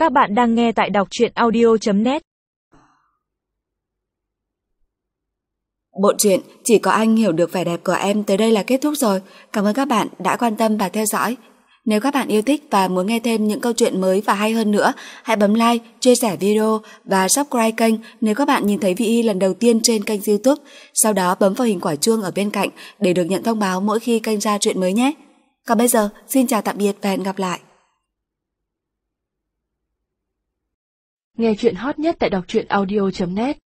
Các bạn đang nghe tại đọc truyện audio.net. Bộ truyện Chỉ có anh hiểu được vẻ đẹp của em tới đây là kết thúc rồi. Cảm ơn các bạn đã quan tâm và theo dõi. Nếu các bạn yêu thích và muốn nghe thêm những câu chuyện mới và hay hơn nữa, hãy bấm like, chia sẻ video và subscribe kênh nếu các bạn nhìn thấy Vi lần đầu tiên trên kênh YouTube. Sau đó bấm vào hình quả chuông ở bên cạnh để được nhận thông báo mỗi khi kênh ra chuyện mới nhé. Còn bây giờ, xin chào tạm biệt và hẹn gặp lại. Nghe chuyện hot nhất tại đọc truyện audio.net